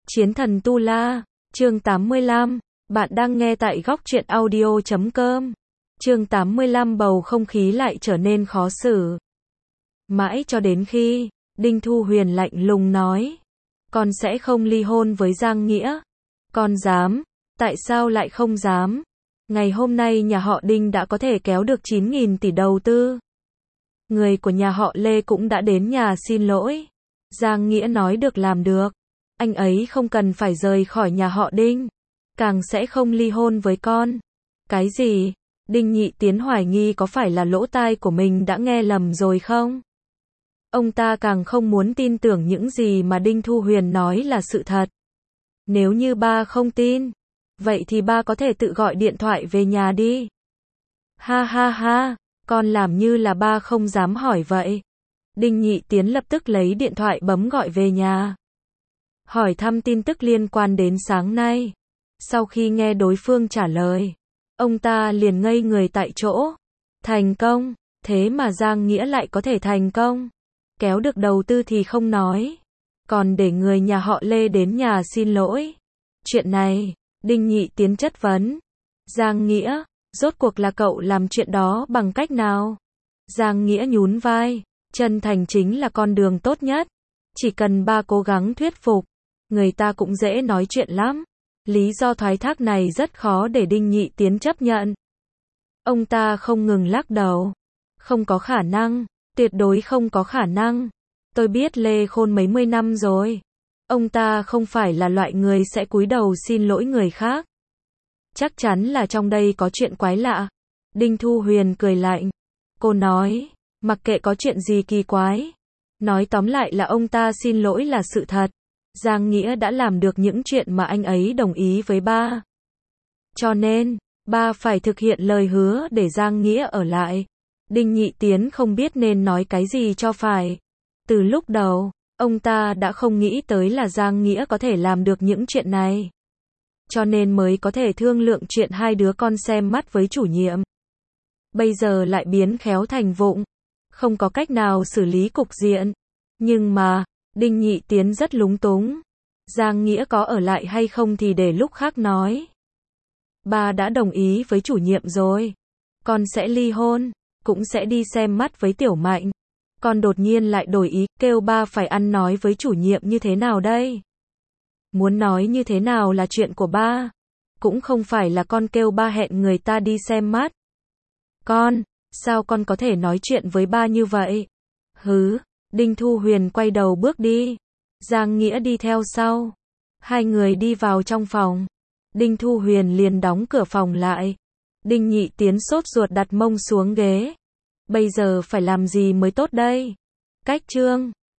Chiến thần Tu La, chương 85, bạn đang nghe tại góc truyện audio.com. Chương 85 bầu không khí lại trở nên khó xử. Mãi cho đến khi, Đinh Thu Huyền lạnh lùng nói, con sẽ không ly hôn với Giang Nghĩa. Con dám, tại sao lại không dám? Ngày hôm nay nhà họ Đinh đã có thể kéo được 9.000 tỷ đầu tư. Người của nhà họ Lê cũng đã đến nhà xin lỗi. Giang Nghĩa nói được làm được. Anh ấy không cần phải rời khỏi nhà họ Đinh. Càng sẽ không ly hôn với con. Cái gì? Đinh Nhị Tiến hoài nghi có phải là lỗ tai của mình đã nghe lầm rồi không? Ông ta càng không muốn tin tưởng những gì mà Đinh Thu Huyền nói là sự thật. Nếu như ba không tin, vậy thì ba có thể tự gọi điện thoại về nhà đi. Ha ha ha, con làm như là ba không dám hỏi vậy. Đinh Nhị Tiến lập tức lấy điện thoại bấm gọi về nhà. Hỏi thăm tin tức liên quan đến sáng nay. Sau khi nghe đối phương trả lời, ông ta liền ngây người tại chỗ. Thành công, thế mà Giang Nghĩa lại có thể thành công. Kéo được đầu tư thì không nói, còn để người nhà họ Lê đến nhà xin lỗi. Chuyện này, Đinh Nhị Tiến chất vấn. Giang Nghĩa, rốt cuộc là cậu làm chuyện đó bằng cách nào? Giang Nghĩa nhún vai, chân thành chính là con đường tốt nhất. Chỉ cần ba cố gắng thuyết phục, người ta cũng dễ nói chuyện lắm. Lý do thoái thác này rất khó để Đinh Nhị Tiến chấp nhận. Ông ta không ngừng lắc đầu. Không có khả năng, tuyệt đối không có khả năng. Tôi biết Lê Khôn mấy mươi năm rồi. Ông ta không phải là loại người sẽ cúi đầu xin lỗi người khác. Chắc chắn là trong đây có chuyện quái lạ. Đinh Thu Huyền cười lạnh. Cô nói, mặc kệ có chuyện gì kỳ quái. Nói tóm lại là ông ta xin lỗi là sự thật. Giang Nghĩa đã làm được những chuyện mà anh ấy đồng ý với ba. Cho nên, ba phải thực hiện lời hứa để Giang Nghĩa ở lại. Đinh Nhị Tiến không biết nên nói cái gì cho phải. Từ lúc đầu, ông ta đã không nghĩ tới là Giang Nghĩa có thể làm được những chuyện này. Cho nên mới có thể thương lượng chuyện hai đứa con xem mắt với chủ nhiệm. Bây giờ lại biến khéo thành vụng. Không có cách nào xử lý cục diện. Nhưng mà, Đinh Nhị Tiến rất lúng túng. Giang Nghĩa có ở lại hay không thì để lúc khác nói. Ba đã đồng ý với chủ nhiệm rồi. Con sẽ ly hôn, cũng sẽ đi xem mắt với Tiểu Mạnh. Con đột nhiên lại đổi ý, kêu ba phải ăn nói với chủ nhiệm như thế nào đây? Muốn nói như thế nào là chuyện của ba. Cũng không phải là con kêu ba hẹn người ta đi xem mắt. Con, sao con có thể nói chuyện với ba như vậy? Hứ. Đinh Thu Huyền quay đầu bước đi. Giang Nghĩa đi theo sau. Hai người đi vào trong phòng. Đinh Thu Huyền liền đóng cửa phòng lại. Đinh Nhị Tiến sốt ruột đặt mông xuống ghế. Bây giờ phải làm gì mới tốt đây? Cách chương